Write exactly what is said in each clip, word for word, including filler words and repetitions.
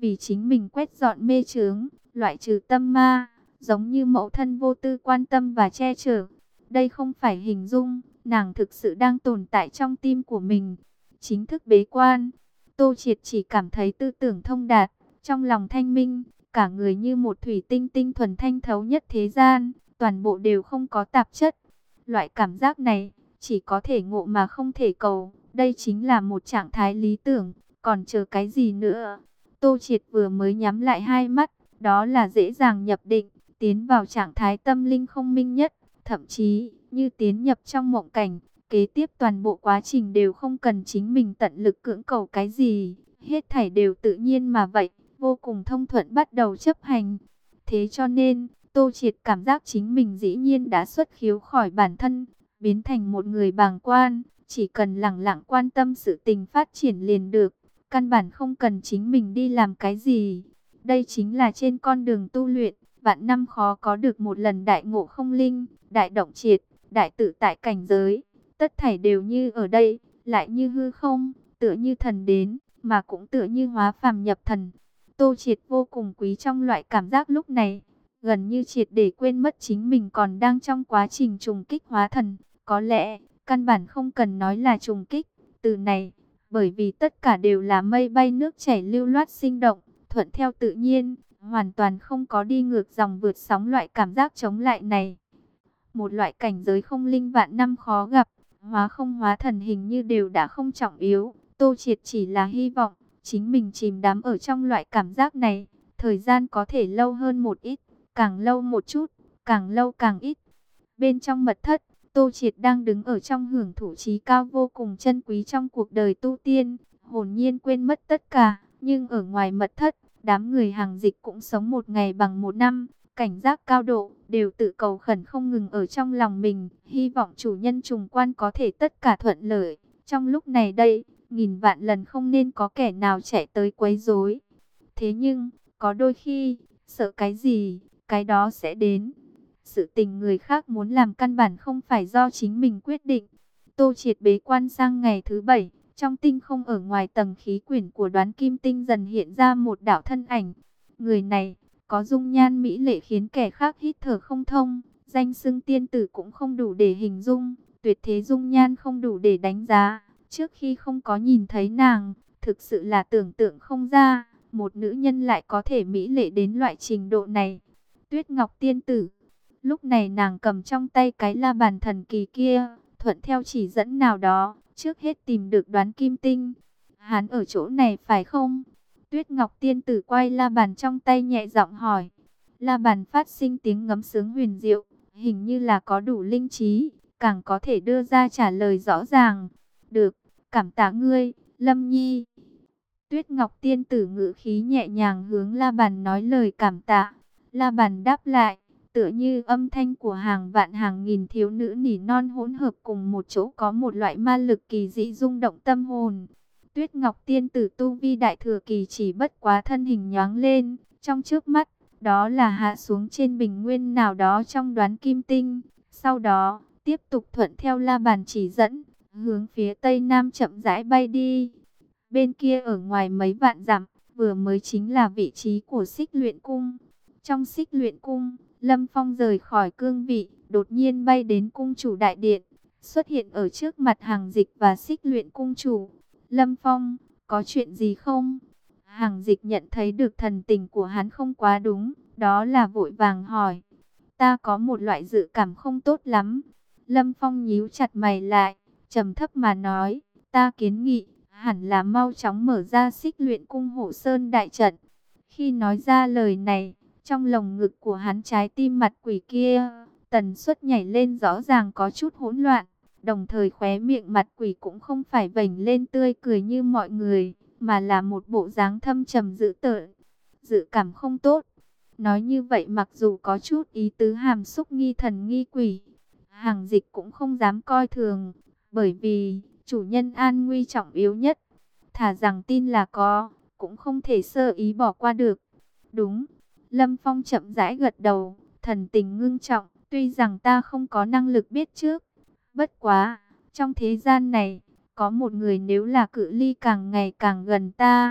vì chính mình quét dọn mê chướng, loại trừ tâm ma, giống như mẫu thân vô tư quan tâm và che chở. Đây không phải hình dung, nàng thực sự đang tồn tại trong tim của mình. Chính thức bế quan, Tô Triệt chỉ cảm thấy tư tưởng thông đạt, trong lòng thanh minh, cả người như một thủy tinh tinh thuần thanh thấu nhất thế gian, toàn bộ đều không có tạp chất. Loại cảm giác này, chỉ có thể ngộ mà không thể cầu, đây chính là một trạng thái lý tưởng, còn chờ cái gì nữa. Tô Triệt vừa mới nhắm lại hai mắt, đó là dễ dàng nhập định, tiến vào trạng thái tâm linh không minh nhất, thậm chí như tiến nhập trong mộng cảnh. Kế tiếp toàn bộ quá trình đều không cần chính mình tận lực cưỡng cầu cái gì, hết thảy đều tự nhiên mà vậy, vô cùng thông thuận bắt đầu chấp hành. Thế cho nên, Tô Triệt cảm giác chính mình dĩ nhiên đã xuất khiếu khỏi bản thân, biến thành một người bàng quan, chỉ cần lặng lặng quan tâm sự tình phát triển liền được, căn bản không cần chính mình đi làm cái gì. Đây chính là trên con đường tu luyện, vạn năm khó có được một lần đại ngộ không linh, đại động triệt, đại tự tại cảnh giới. Tất thảy đều như ở đây, lại như hư không, tựa như thần đến, mà cũng tựa như hóa phàm nhập thần. Tô Triệt vô cùng quý trong loại cảm giác lúc này, gần như triệt để quên mất chính mình còn đang trong quá trình trùng kích hóa thần. Có lẽ, căn bản không cần nói là trùng kích, từ này, bởi vì tất cả đều là mây bay nước chảy lưu loát sinh động, thuận theo tự nhiên, hoàn toàn không có đi ngược dòng vượt sóng loại cảm giác chống lại này. Một loại cảnh giới không linh vạn năm khó gặp, hóa không hóa thần hình như đều đã không trọng yếu. Tô Triệt chỉ là hy vọng, chính mình chìm đắm ở trong loại cảm giác này, thời gian có thể lâu hơn một ít, càng lâu một chút, càng lâu càng ít. Bên trong mật thất, Tô Triệt đang đứng ở trong hưởng thụ trí cao vô cùng chân quý trong cuộc đời tu tiên, hồn nhiên quên mất tất cả, nhưng ở ngoài mật thất, đám người hàng dịch cũng sống một ngày bằng một năm, cảnh giác cao độ, đều tự cầu khẩn không ngừng ở trong lòng mình, hy vọng chủ nhân trùng quan có thể tất cả thuận lợi. Trong lúc này đây, nghìn vạn lần không nên có kẻ nào chạy tới quấy rối. Thế nhưng, có đôi khi, sợ cái gì, cái đó sẽ đến. Sự tình người khác muốn làm căn bản không phải do chính mình quyết định. Tô Triệt bế quan sang ngày thứ bảy, trong tinh không ở ngoài tầng khí quyển của Đoán Kim Tinh dần hiện ra một đạo thân ảnh. Người này có dung nhan mỹ lệ khiến kẻ khác hít thở không thông, danh xưng tiên tử cũng không đủ để hình dung, tuyệt thế dung nhan không đủ để đánh giá. Trước khi không có nhìn thấy nàng, thực sự là tưởng tượng không ra, một nữ nhân lại có thể mỹ lệ đến loại trình độ này. Tuyết Ngọc tiên tử. Lúc này nàng cầm trong tay cái la bàn thần kỳ kia, thuận theo chỉ dẫn nào đó, trước hết tìm được Đoán Kim Tinh. Hắn ở chỗ này phải không? Tuyết Ngọc tiên tử quay la bàn trong tay nhẹ giọng hỏi. La bàn phát sinh tiếng ngấm sướng huyền diệu, hình như là có đủ linh trí, càng có thể đưa ra trả lời rõ ràng. Được, cảm tạ ngươi, Lâm Nhi. Tuyết Ngọc tiên tử ngữ khí nhẹ nhàng hướng la bàn nói lời cảm tạ. La bàn đáp lại, tựa như âm thanh của hàng vạn hàng nghìn thiếu nữ nỉ non hỗn hợp cùng một chỗ, có một loại ma lực kỳ dị rung động tâm hồn. Tuyết Ngọc tiên tử tu vi đại thừa kỳ chỉ bất quá thân hình nhoáng lên, trong trước mắt, đó là hạ xuống trên bình nguyên nào đó trong Đoán Kim Tinh. Sau đó, tiếp tục thuận theo la bàn chỉ dẫn, hướng phía tây nam chậm rãi bay đi. Bên kia ở ngoài mấy vạn dặm, vừa mới chính là vị trí của Xích Luyện Cung. Trong Xích Luyện Cung, Lâm Phong rời khỏi cương vị, đột nhiên bay đến cung chủ đại điện, xuất hiện ở trước mặt Hàng Dịch và Xích Luyện Cung chủ. Lâm Phong, có chuyện gì không? Hàng Dịch nhận thấy được thần tình của hắn không quá đúng, đó là vội vàng hỏi. Ta có một loại dự cảm không tốt lắm. Lâm Phong nhíu chặt mày lại, trầm thấp mà nói, ta kiến nghị, hẳn là mau chóng mở ra Xích Luyện Cung Hộ Sơn đại trận. Khi nói ra lời này, trong lồng ngực của hắn trái tim mặt quỷ kia, tần suất nhảy lên rõ ràng có chút hỗn loạn. Đồng thời khóe miệng mặt quỷ cũng không phải vểnh lên tươi cười như mọi người, mà là một bộ dáng thâm trầm dữ tợn. Dự cảm không tốt. Nói như vậy mặc dù có chút ý tứ hàm xúc nghi thần nghi quỷ, Hàng Dịch cũng không dám coi thường, bởi vì chủ nhân an nguy trọng yếu nhất. Thà rằng tin là có, cũng không thể sơ ý bỏ qua được. Đúng. Lâm Phong chậm rãi gật đầu, thần tình ngưng trọng, tuy rằng ta không có năng lực biết trước. Bất quá, trong thế gian này, có một người nếu là cự ly càng ngày càng gần ta,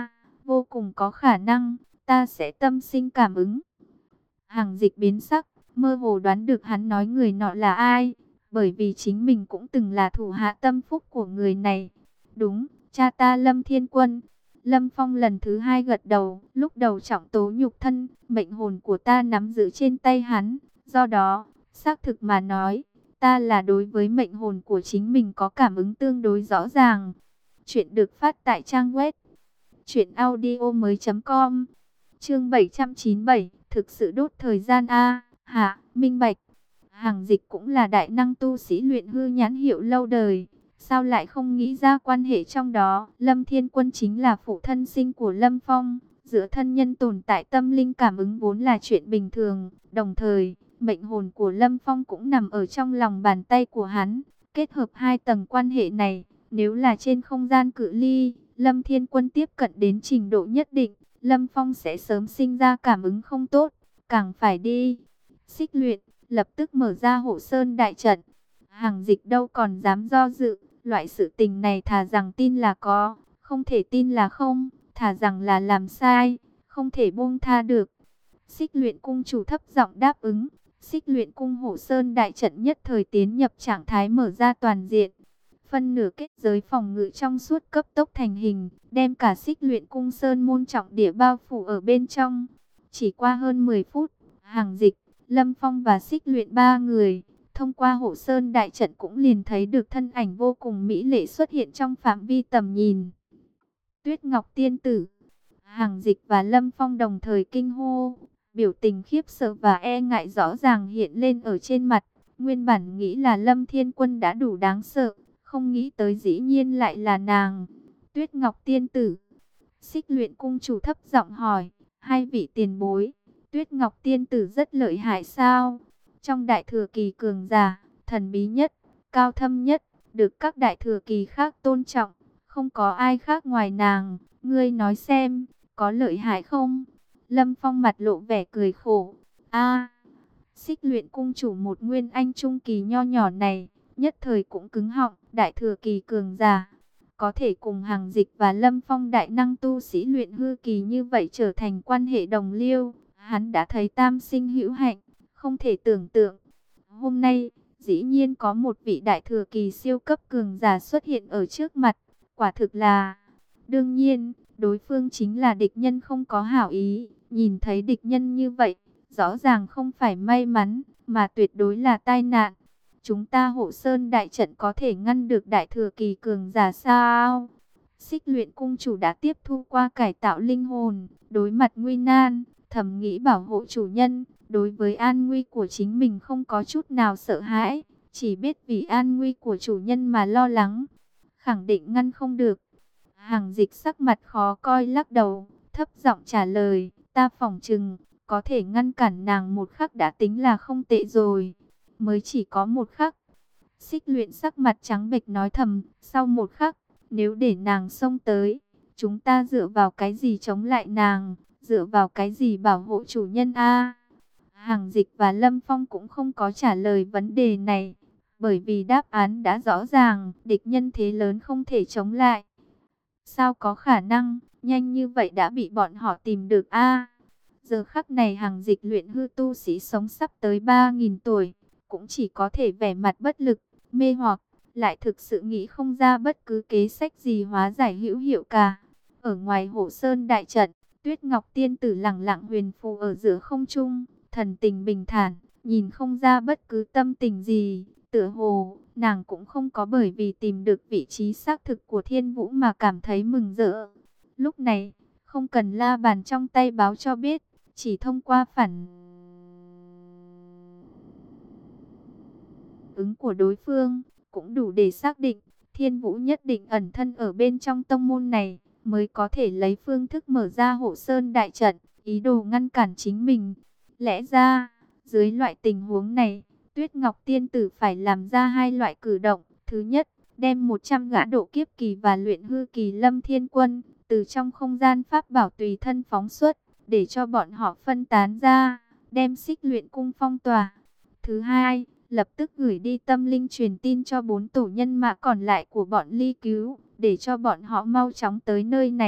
vô cùng có khả năng, ta sẽ tâm sinh cảm ứng. Hằng Dịch biến sắc, mơ hồ đoán được hắn nói người nọ là ai, bởi vì chính mình cũng từng là thủ hạ tâm phúc của người này. Đúng, cha ta Lâm Thiên Quân. Lâm Phong lần thứ hai gật đầu, lúc đầu trọng tố nhục thân, mệnh hồn của ta nắm giữ trên tay hắn, do đó, xác thực mà nói, ta là đối với mệnh hồn của chính mình có cảm ứng tương đối rõ ràng. Chuyện được phát tại trang web truyện audio mới chấm com. Chương bảy trăm chín mươi bảy, thực sự đốt thời gian a, hạ, minh bạch. Hằng Dịch cũng là đại năng tu sĩ luyện hư nhãn hiệu lâu đời, sao lại không nghĩ ra quan hệ trong đó. Lâm Thiên Quân chính là phụ thân sinh của Lâm Phong, giữa thân nhân tồn tại tâm linh cảm ứng vốn là chuyện bình thường, đồng thời, mệnh hồn của Lâm Phong cũng nằm ở trong lòng bàn tay của hắn, kết hợp hai tầng quan hệ này, nếu là trên không gian cự ly, Lâm Thiên Quân tiếp cận đến trình độ nhất định, Lâm Phong sẽ sớm sinh ra cảm ứng không tốt, càng phải đi xích luyện, lập tức mở ra Hộ Sơn đại trận. Hằng Dịch đâu còn dám do dự, loại sự tình này thà rằng tin là có, không thể tin là không, thà rằng là làm sai, không thể buông tha được. Xích luyện cung chủ thấp giọng đáp ứng, xích luyện cung Hộ Sơn đại trận nhất thời tiến nhập trạng thái mở ra toàn diện. Phân nửa kết giới phòng ngự trong suốt cấp tốc thành hình, đem cả xích luyện cung sơn môn trọng địa bao phủ ở bên trong. Chỉ qua hơn mười phút, Hằng Dịch, Lâm Phong và xích luyện ba người, thông qua Hộ Sơn đại trận cũng liền thấy được thân ảnh vô cùng mỹ lệ xuất hiện trong phạm vi tầm nhìn. Tuyết Ngọc tiên tử. Hằng Dịch và Lâm Phong đồng thời kinh hô, biểu tình khiếp sợ và e ngại rõ ràng hiện lên ở trên mặt. Nguyên bản nghĩ là Lâm Thiên Quân đã đủ đáng sợ, không nghĩ tới dĩ nhiên lại là nàng. Tuyết Ngọc tiên tử. Xích luyện cung chủ thấp giọng hỏi, hai vị tiền bối, Tuyết Ngọc tiên tử rất lợi hại sao? Trong đại thừa kỳ cường giả, thần bí nhất, cao thâm nhất, được các đại thừa kỳ khác tôn trọng, không có ai khác ngoài nàng, ngươi nói xem, có lợi hại không? Lâm Phong mặt lộ vẻ cười khổ. A, xích luyện cung chủ một nguyên anh trung kỳ nho nhỏ này, nhất thời cũng cứng họng, đại thừa kỳ cường giả, có thể cùng Hằng Dịch và Lâm Phong đại năng tu sĩ luyện hư kỳ như vậy trở thành quan hệ đồng liêu, hắn đã thấy tam sinh hữu hạnh, không thể tưởng tượng. Hôm nay, dĩ nhiên có một vị đại thừa kỳ siêu cấp cường giả xuất hiện ở trước mặt, quả thực là, đương nhiên, đối phương chính là địch nhân không có hảo ý, nhìn thấy địch nhân như vậy, rõ ràng không phải may mắn, mà tuyệt đối là tai nạn. Chúng ta Hộ Sơn đại trận có thể ngăn được đại thừa kỳ cường giả sao? Xích luyện cung chủ đã tiếp thu qua cải tạo linh hồn, đối mặt nguy nan, thầm nghĩ bảo hộ chủ nhân, đối với an nguy của chính mình không có chút nào sợ hãi, chỉ biết vì an nguy của chủ nhân mà lo lắng, khẳng định ngăn không được. Hằng Dịch sắc mặt khó coi lắc đầu, thấp giọng trả lời, ta phỏng chừng, có thể ngăn cản nàng một khắc đã tính là không tệ rồi. Mới chỉ có một khắc. Xích luyện sắc mặt trắng bệch nói thầm, sau một khắc, nếu để nàng xông tới, chúng ta dựa vào cái gì chống lại nàng, dựa vào cái gì bảo hộ chủ nhân a? Hằng Dịch và Lâm Phong cũng không có trả lời vấn đề này, bởi vì đáp án đã rõ ràng, địch nhân thế lớn không thể chống lại. Sao có khả năng, nhanh như vậy đã bị bọn họ tìm được a? Giờ khắc này Hằng Dịch luyện hư tu sĩ sống sắp tới ba nghìn tuổi, cũng chỉ có thể vẻ mặt bất lực, mê hoặc, lại thực sự nghĩ không ra bất cứ kế sách gì hóa giải hữu hiệu cả. Ở ngoài Hộ Sơn đại trận, Tuyết Ngọc tiên tử lẳng lặng huyền phù ở giữa không trung, thần tình bình thản, nhìn không ra bất cứ tâm tình gì, tựa hồ nàng cũng không có bởi vì tìm được vị trí xác thực của Thiên Vũ mà cảm thấy mừng rỡ. Lúc này, không cần la bàn trong tay báo cho biết, chỉ thông qua phản ứng của đối phương, cũng đủ để xác định, Thiên Vũ nhất định ẩn thân ở bên trong tông môn này, mới có thể lấy phương thức mở ra Hộ Sơn đại trận, ý đồ ngăn cản chính mình. Lẽ ra, dưới loại tình huống này, Tuyết Ngọc tiên tử phải làm ra hai loại cử động. Thứ nhất, đem một trăm gã độ kiếp kỳ và luyện hư kỳ Lâm Thiên Quân, từ trong không gian pháp bảo tùy thân phóng xuất, để cho bọn họ phân tán ra, đem xích luyện cung phong tỏa. Thứ hai, lập tức gửi đi tâm linh truyền tin cho bốn tổ nhân mã còn lại của bọn Ly Cứu, để cho bọn họ mau chóng tới nơi này,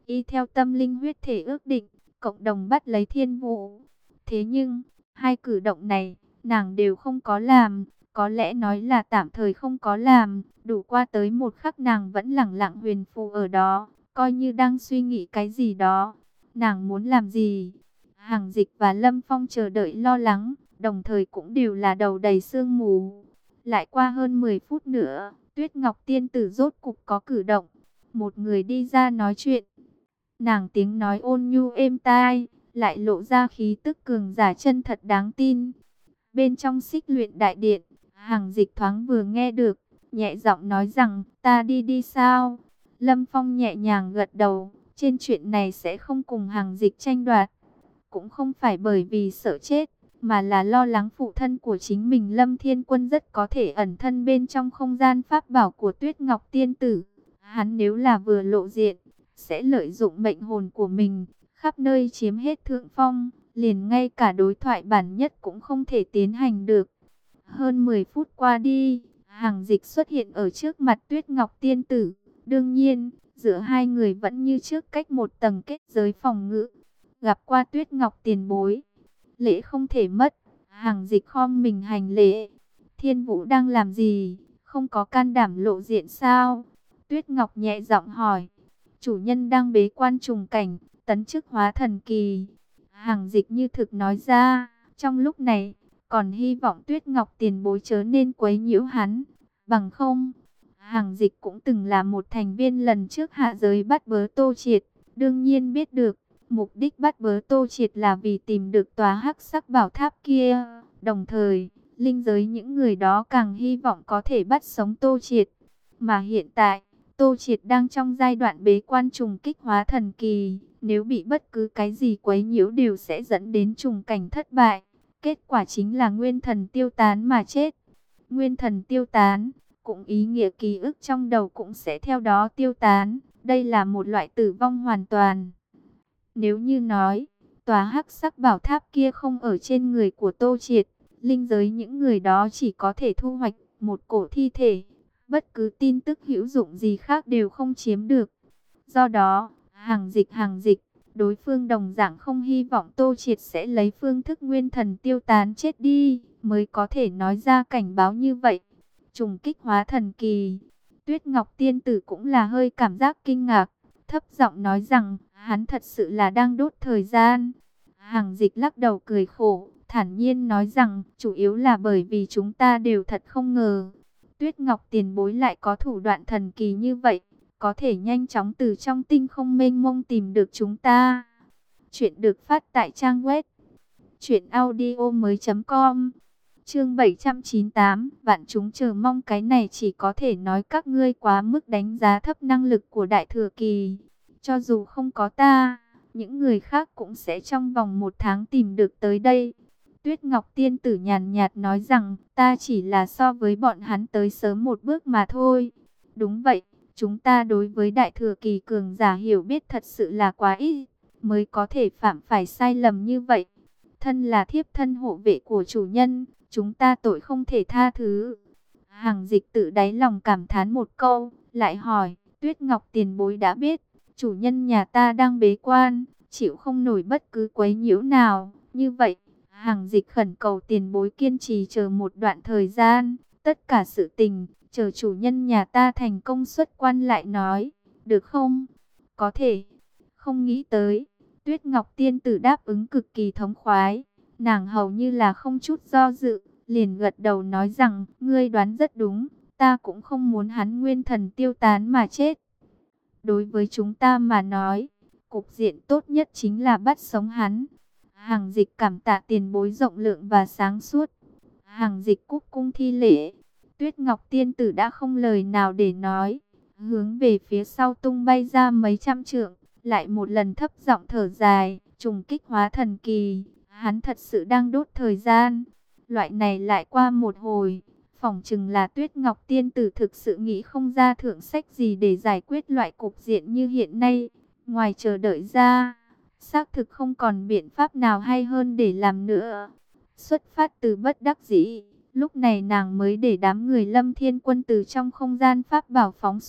y theo tâm linh huyết thể ước định, cộng đồng bắt lấy Thiên Vũ. Thế nhưng, hai cử động này, nàng đều không có làm, có lẽ nói là tạm thời không có làm, đủ qua tới một khắc nàng vẫn lẳng lặng huyền phù ở đó, coi như đang suy nghĩ cái gì đó. Nàng muốn làm gì? Hàng Dịch và Lâm Phong chờ đợi lo lắng, đồng thời cũng đều là đầu đầy sương mù. Lại qua hơn mười phút nữa, Tuyết Ngọc Tiên Tử rốt cục có cử động. Một người đi ra nói chuyện. Nàng tiếng nói ôn nhu êm tai, lại lộ ra khí tức cường giả chân thật đáng tin. Bên trong Xích Luyện Đại Điện, Hàng Dịch thoáng vừa nghe được, nhẹ giọng nói rằng, ta đi đi sao? Lâm Phong nhẹ nhàng gật đầu, trên chuyện này sẽ không cùng Hàng Dịch tranh đoạt. Cũng không phải bởi vì sợ chết, mà là lo lắng phụ thân của chính mình Lâm Thiên Quân rất có thể ẩn thân bên trong không gian pháp bảo của Tuyết Ngọc Tiên Tử. Hắn nếu là vừa lộ diện, sẽ lợi dụng mệnh hồn của mình, khắp nơi chiếm hết thượng phong, liền ngay cả đối thoại bản nhất cũng không thể tiến hành được. Hơn mười phút qua đi, Hàng Dịch xuất hiện ở trước mặt Tuyết Ngọc Tiên Tử. Đương nhiên, giữa hai người vẫn như trước cách một tầng kết giới phòng ngự. Gặp qua Tuyết Ngọc tiền bối, lễ không thể mất. Hàng Dịch khom mình hành lễ. Thiên Vũ đang làm gì? Không có can đảm lộ diện sao? Tuyết Ngọc nhẹ giọng hỏi. Chủ nhân đang bế quan trùng cảnh, tấn chức hóa thần kỳ. Hàng Dịch như thực nói ra. Trong lúc này, còn hy vọng Tuyết Ngọc tiền bối chớ nên quấy nhiễu hắn. Bằng không, Hàng Dịch cũng từng là một thành viên lần trước hạ giới bắt bớ Tô Triệt. Đương nhiên biết được, mục đích bắt bớ Tô Triệt là vì tìm được tòa hắc sắc bảo tháp kia. Đồng thời, linh giới những người đó càng hy vọng có thể bắt sống Tô Triệt. Mà hiện tại, Tô Triệt đang trong giai đoạn bế quan trùng kích hóa thần kỳ. Nếu bị bất cứ cái gì quấy nhiễu đều sẽ dẫn đến trùng cảnh thất bại. Kết quả chính là nguyên thần tiêu tán mà chết. Nguyên thần tiêu tán, cũng ý nghĩa ký ức trong đầu cũng sẽ theo đó tiêu tán. Đây là một loại tử vong hoàn toàn. Nếu như nói, tòa hắc sắc bảo tháp kia không ở trên người của Tô Triệt, linh giới những người đó chỉ có thể thu hoạch một cổ thi thể. Bất cứ tin tức hữu dụng gì khác đều không chiếm được. Do đó, Hàng Dịch hàng dịch, đối phương đồng dạng không hy vọng Tô Triệt sẽ lấy phương thức nguyên thần tiêu tán chết đi, mới có thể nói ra cảnh báo như vậy. Trùng kích hóa thần kỳ, Tuyết Ngọc Tiên Tử cũng là hơi cảm giác kinh ngạc, thấp giọng nói rằng, hắn thật sự là đang đốt thời gian. Hàng Dịch lắc đầu cười khổ, thản nhiên nói rằng, chủ yếu là bởi vì chúng ta đều thật không ngờ. Tuyết Ngọc tiền bối lại có thủ đoạn thần kỳ như vậy, có thể nhanh chóng từ trong tinh không mênh mông tìm được chúng ta. Chuyện được phát tại trang web truyện audio mới chấm com. Chương bảy trăm chín mươi tám, vạn chúng chờ mong. Cái này chỉ có thể nói các ngươi quá mức đánh giá thấp năng lực của Đại Thừa Kỳ. Cho dù không có ta, những người khác cũng sẽ trong vòng một tháng tìm được tới đây. Tuyết Ngọc Tiên Tử nhàn nhạt nói rằng, ta chỉ là so với bọn hắn tới sớm một bước mà thôi. Đúng vậy, chúng ta đối với Đại Thừa Kỳ cường giả hiểu biết thật sự là quá ít, mới có thể phạm phải sai lầm như vậy. Thân là thiếp thân hộ vệ của chủ nhân, chúng ta tội không thể tha thứ. Hàng Dịch tự đáy lòng cảm thán một câu, lại hỏi, Tuyết Ngọc tiền bối đã biết, chủ nhân nhà ta đang bế quan, chịu không nổi bất cứ quấy nhiễu nào. Như vậy, Hàng Dịch khẩn cầu tiền bối kiên trì chờ một đoạn thời gian, tất cả sự tình, chờ chủ nhân nhà ta thành công xuất quan lại nói, được không? Có thể. Không nghĩ tới, Tuyết Ngọc Tiên Tử đáp ứng cực kỳ thống khoái, nàng hầu như là không chút do dự, liền gật đầu nói rằng, ngươi đoán rất đúng, ta cũng không muốn hắn nguyên thần tiêu tán mà chết. Đối với chúng ta mà nói, cục diện tốt nhất chính là bắt sống hắn. Hàng Dịch cảm tạ tiền bối rộng lượng và sáng suốt. Hàng Dịch cúc cung thi lễ. Tuyết Ngọc Tiên Tử đã không lời nào để nói, hướng về phía sau tung bay ra mấy trăm trượng, lại một lần thấp giọng thở dài, trùng kích hóa thần kỳ, hắn thật sự đang đốt thời gian. Loại này lại qua một hồi, phỏng chừng là Tuyết Ngọc Tiên Tử thực sự nghĩ không ra thượng sách gì để giải quyết loại cục diện như hiện nay. Ngoài chờ đợi ra, xác thực không còn biện pháp nào hay hơn để làm nữa. Xuất phát từ bất đắc dĩ, lúc này nàng mới để đám người Lâm Thiên Quân từ trong không gian pháp bảo phóng xuất,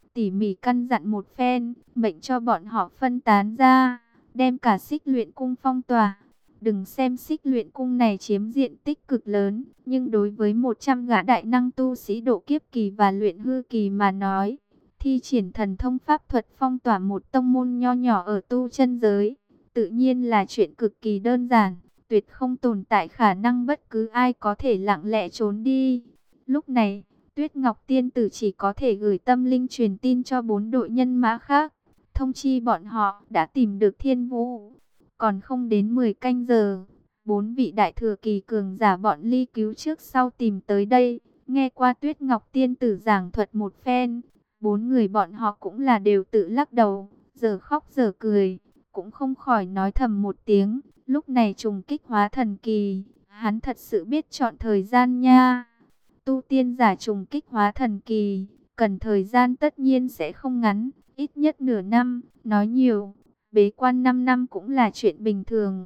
tỉ mỉ căn dặn một phen, mệnh cho bọn họ phân tán ra, đem cả Xích Luyện Cung phong tỏa. Đừng xem Xích Luyện Cung này chiếm diện tích cực lớn, nhưng đối với một trăm gã đại năng tu sĩ độ kiếp kỳ và luyện hư kỳ mà nói, thi triển thần thông pháp thuật phong tỏa một tông môn nho nhỏ ở tu chân giới, tự nhiên là chuyện cực kỳ đơn giản, tuyệt không tồn tại khả năng bất cứ ai có thể lặng lẽ trốn đi. Lúc này, Tuyết Ngọc Tiên Tử chỉ có thể gửi tâm linh truyền tin cho bốn đội nhân mã khác, thông chi bọn họ đã tìm được Thiên Vũ. Còn không đến mười canh giờ, bốn vị đại thừa kỳ cường giả bọn Ly Cứu trước sau tìm tới đây, nghe qua Tuyết Ngọc Tiên Tử giảng thuật một phen, bốn người bọn họ cũng là đều tự lắc đầu, giờ khóc giờ cười, cũng không khỏi nói thầm một tiếng, lúc này trùng kích hóa thần kỳ, hắn thật sự biết chọn thời gian nha. Tu tiên giả trùng kích hóa thần kỳ, cần thời gian tất nhiên sẽ không ngắn, ít nhất nửa năm, nói nhiều, bế quan năm năm cũng là chuyện bình thường.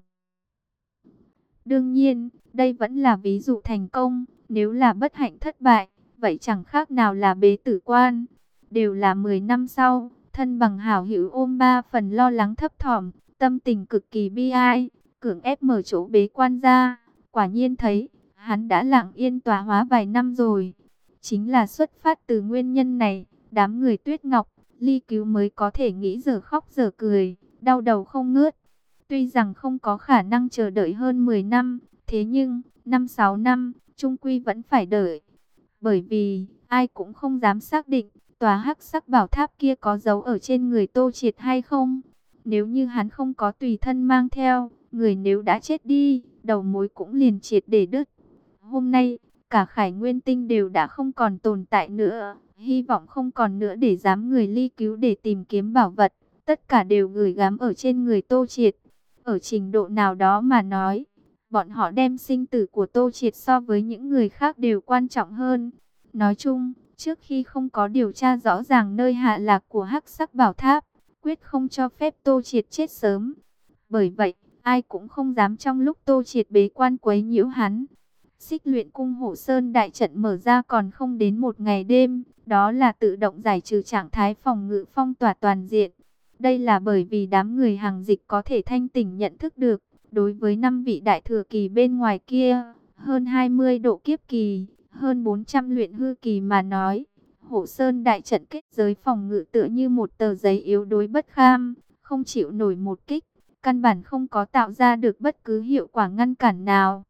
Đương nhiên, đây vẫn là ví dụ thành công, nếu là bất hạnh thất bại, vậy chẳng khác nào là bế tử quan. Đều là mười năm sau, thân bằng hảo hữu ôm ba phần lo lắng thấp thỏm, tâm tình cực kỳ bi ai, cưỡng ép mở chỗ bế quan ra, quả nhiên thấy, hắn đã lặng yên tọa hóa vài năm rồi. Chính là xuất phát từ nguyên nhân này, đám người Tuyết Ngọc, Ly Cứu mới có thể nghĩ giờ khóc giờ cười, đau đầu không ngớt. Tuy rằng không có khả năng chờ đợi hơn mười năm, thế nhưng, năm sáu năm, chung quy vẫn phải đợi. Bởi vì, ai cũng không dám xác định, tòa hắc sắc bảo tháp kia có dấu ở trên người Tô Triệt hay không. Nếu như hắn không có tùy thân mang theo, người nếu đã chết đi, đầu mối cũng liền triệt để đứt. Hôm nay, cả Khải Nguyên Tinh đều đã không còn tồn tại nữa, hy vọng không còn nữa để dám người Ly Cứu để tìm kiếm bảo vật, tất cả đều gửi gắm ở trên người Tô Triệt. Ở trình độ nào đó mà nói, bọn họ đem sinh tử của Tô Triệt so với những người khác đều quan trọng hơn. Nói chung, trước khi không có điều tra rõ ràng nơi hạ lạc của hắc sắc bảo tháp, quyết không cho phép Tô Triệt chết sớm. Bởi vậy, ai cũng không dám trong lúc Tô Triệt bế quan quấy nhiễu hắn. Xích Luyện Cung Hổ Sơn đại trận mở ra còn không đến một ngày đêm, đó là tự động giải trừ trạng thái phòng ngự phong tỏa toàn diện. Đây là bởi vì đám người hàng dịch có thể thanh tỉnh nhận thức được, đối với năm vị đại thừa kỳ bên ngoài kia, hơn hai mươi độ kiếp kỳ, hơn bốn trăm luyện hư kỳ mà nói, Hổ Sơn đại trận kết giới phòng ngự tựa như một tờ giấy yếu đuối bất kham, không chịu nổi một kích, căn bản không có tạo ra được bất cứ hiệu quả ngăn cản nào.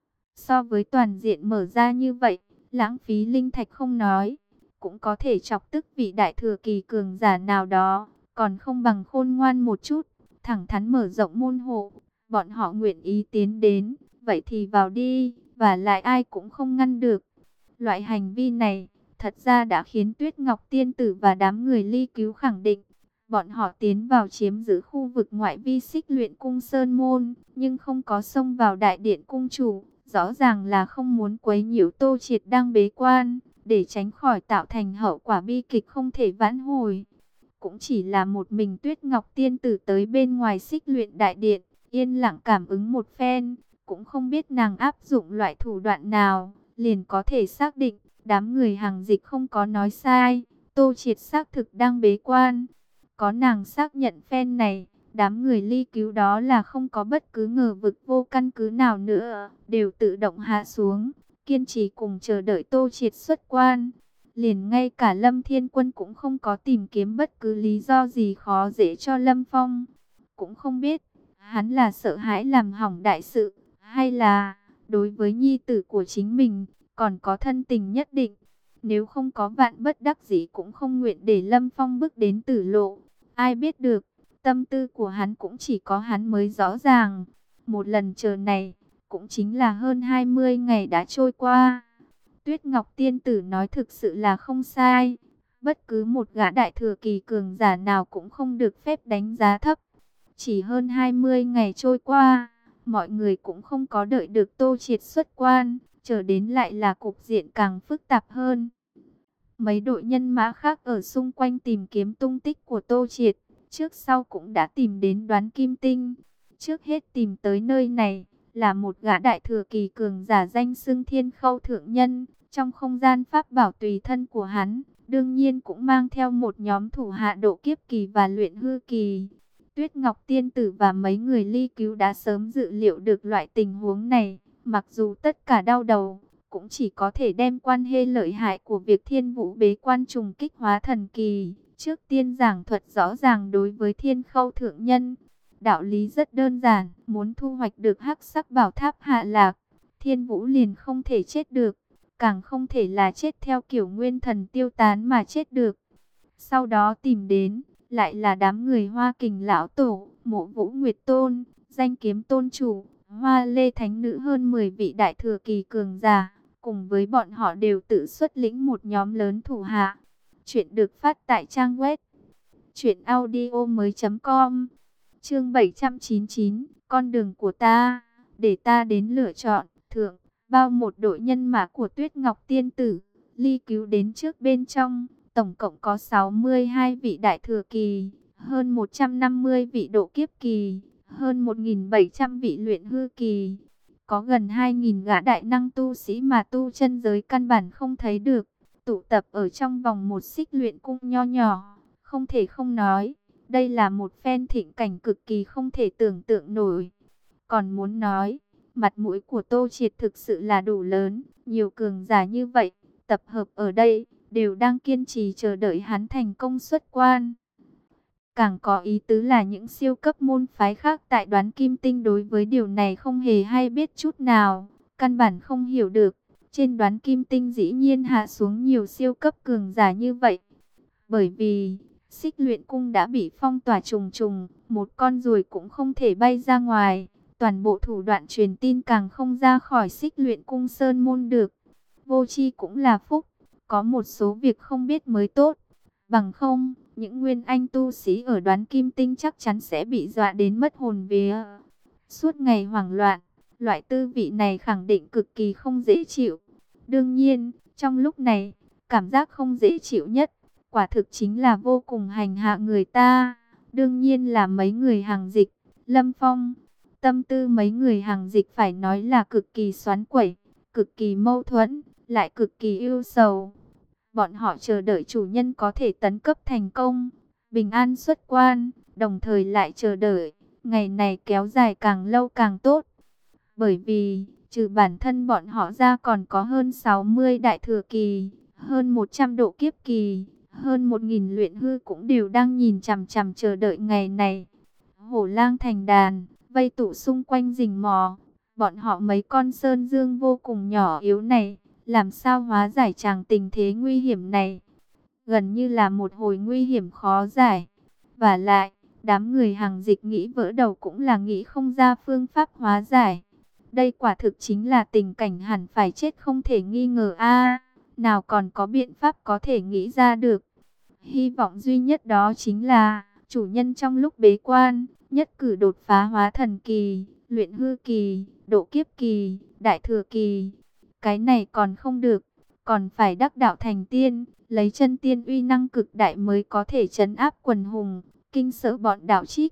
So với toàn diện mở ra như vậy, lãng phí linh thạch không nói, cũng có thể chọc tức vị đại thừa kỳ cường giả nào đó, còn không bằng khôn ngoan một chút, thẳng thắn mở rộng môn hộ, bọn họ nguyện ý tiến đến, vậy thì vào đi, và lại ai cũng không ngăn được. Loại hành vi này, thật ra đã khiến Tuyết Ngọc Tiên Tử và đám người Ly Cứu khẳng định, bọn họ tiến vào chiếm giữ khu vực ngoại vi Xích Luyện Cung Sơn Môn, nhưng không có xông vào đại điện cung chủ, rõ ràng là không muốn quấy nhiễu Tô Triệt đang bế quan, để tránh khỏi tạo thành hậu quả bi kịch không thể vãn hồi. Cũng chỉ là một mình Tuyết Ngọc Tiên Tử tới bên ngoài Xích Luyện đại điện, yên lặng cảm ứng một phen, cũng không biết nàng áp dụng loại thủ đoạn nào, liền có thể xác định, đám người hàng dịch không có nói sai, Tô Triệt xác thực đang bế quan. Có nàng xác nhận phen này, đám người Ly Cứu đó là không có bất cứ ngờ vực vô căn cứ nào nữa, đều tự động hạ xuống, kiên trì cùng chờ đợi Tô Triệt xuất quan. Liền ngay cả Lâm Thiên Quân cũng không có tìm kiếm bất cứ lý do gì khó dễ cho Lâm Phong. Cũng không biết, hắn là sợ hãi làm hỏng đại sự, hay là đối với nhi tử của chính mình, còn có thân tình nhất định. Nếu không có vạn bất đắc dĩ cũng không nguyện để Lâm Phong bước đến tử lộ. Ai biết được, tâm tư của hắn cũng chỉ có hắn mới rõ ràng. Một lần chờ này, cũng chính là hơn hai mươi ngày đã trôi qua. Tuyết Ngọc Tiên Tử nói thực sự là không sai. Bất cứ một gã đại thừa kỳ cường giả nào cũng không được phép đánh giá thấp. Chỉ hơn hai mươi ngày trôi qua, mọi người cũng không có đợi được Tô Triệt xuất quan, chờ đến lại là cục diện càng phức tạp hơn. Mấy đội nhân mã khác ở xung quanh tìm kiếm tung tích của Tô Triệt, trước sau cũng đã tìm đến Đoán Kim Tinh. Trước hết tìm tới nơi này là một gã đại thừa kỳ cường giả danh xưng Thiên Khâu Thượng Nhân. Trong không gian pháp bảo tùy thân của hắn, đương nhiên cũng mang theo một nhóm thủ hạ độ kiếp kỳ và luyện hư kỳ. Tuyết Ngọc Tiên Tử và mấy người Ly Cứu đã sớm dự liệu được loại tình huống này, mặc dù tất cả đau đầu, cũng chỉ có thể đem quan hệ lợi hại của việc Thiên Vũ bế quan trùng kích hóa thần kỳ, trước tiên giảng thuật rõ ràng đối với Thiên Khâu thượng nhân. Đạo lý rất đơn giản, muốn thu hoạch được hắc sắc bảo tháp hạ lạc, Thiên Vũ liền không thể chết được, càng không thể là chết theo kiểu nguyên thần tiêu tán mà chết được. Sau đó tìm đến, lại là đám người Hoa Kình lão tổ, Mộ Vũ Nguyệt Tôn, Danh Kiếm Tôn chủ, Hoa Lê Thánh nữ hơn mười vị đại thừa kỳ cường giả, cùng với bọn họ đều tự xuất lĩnh một nhóm lớn thủ hạ. Chuyện được phát tại trang web truyện audio mới chấm com. Chương bảy trăm chín mươi chín, con đường của ta, để ta đến lựa chọn. Thượng, bao một đội nhân mã của Tuyết Ngọc Tiên Tử, Ly Cứu đến trước bên trong, tổng cộng có sáu mươi hai vị đại thừa kỳ, hơn một trăm năm mươi vị độ kiếp kỳ, hơn một nghìn bảy trăm vị luyện hư kỳ. Có gần hai nghìn gã đại năng tu sĩ mà tu chân giới căn bản không thấy được, tụ tập ở trong vòng một xích luyện cung nho nhỏ. Không thể không nói, đây là một phen thịnh cảnh cực kỳ không thể tưởng tượng nổi. Còn muốn nói, mặt mũi của Tô Triệt thực sự là đủ lớn, nhiều cường giả như vậy, tập hợp ở đây, đều đang kiên trì chờ đợi hắn thành công xuất quan. Càng có ý tứ là những siêu cấp môn phái khác tại Đoán Kim Tinh đối với điều này không hề hay biết chút nào, căn bản không hiểu được. Trên Đoán Kim Tinh dĩ nhiên hạ xuống nhiều siêu cấp cường giả như vậy. Bởi vì, xích luyện cung đã bị phong tỏa trùng trùng, một con ruồi cũng không thể bay ra ngoài. Toàn bộ thủ đoạn truyền tin càng không ra khỏi xích luyện cung sơn môn được. Vô tri cũng là phúc, có một số việc không biết mới tốt. Bằng không, những nguyên anh tu sĩ ở Đoán Kim Tinh chắc chắn sẽ bị dọa đến mất hồn vía. Suốt ngày hoảng loạn, loại tư vị này khẳng định cực kỳ không dễ chịu. Đương nhiên, trong lúc này, cảm giác không dễ chịu nhất, quả thực chính là vô cùng hành hạ người ta. Đương nhiên là mấy người hàng dịch, Lâm Phong. Tâm tư mấy người hàng dịch phải nói là cực kỳ xoắn quẩy, cực kỳ mâu thuẫn, lại cực kỳ ưu sầu. Bọn họ chờ đợi chủ nhân có thể tấn cấp thành công, bình an xuất quan, đồng thời lại chờ đợi, ngày này kéo dài càng lâu càng tốt. Bởi vì, trừ bản thân bọn họ ra còn có hơn sáu mươi đại thừa kỳ, hơn một trăm độ kiếp kỳ, hơn một nghìn luyện hư cũng đều đang nhìn chằm chằm chờ đợi ngày này. Hổ lang thành đàn, vây tụ xung quanh rình mò, bọn họ mấy con sơn dương vô cùng nhỏ yếu này, làm sao hóa giải tràng tình thế nguy hiểm này? Gần như là một hồi nguy hiểm khó giải. Và lại, đám người hàng dịch nghĩ vỡ đầu cũng là nghĩ không ra phương pháp hóa giải. Đây quả thực chính là tình cảnh hẳn phải chết không thể nghi ngờ a. Nào còn có biện pháp có thể nghĩ ra được. Hy vọng duy nhất đó chính là chủ nhân trong lúc bế quan, nhất cử đột phá hóa thần kỳ, luyện hư kỳ, độ kiếp kỳ, đại thừa kỳ. Cái này còn không được, còn phải đắc đạo thành tiên, lấy chân tiên uy năng cực đại mới có thể trấn áp quần hùng, kinh sợ bọn đạo trích.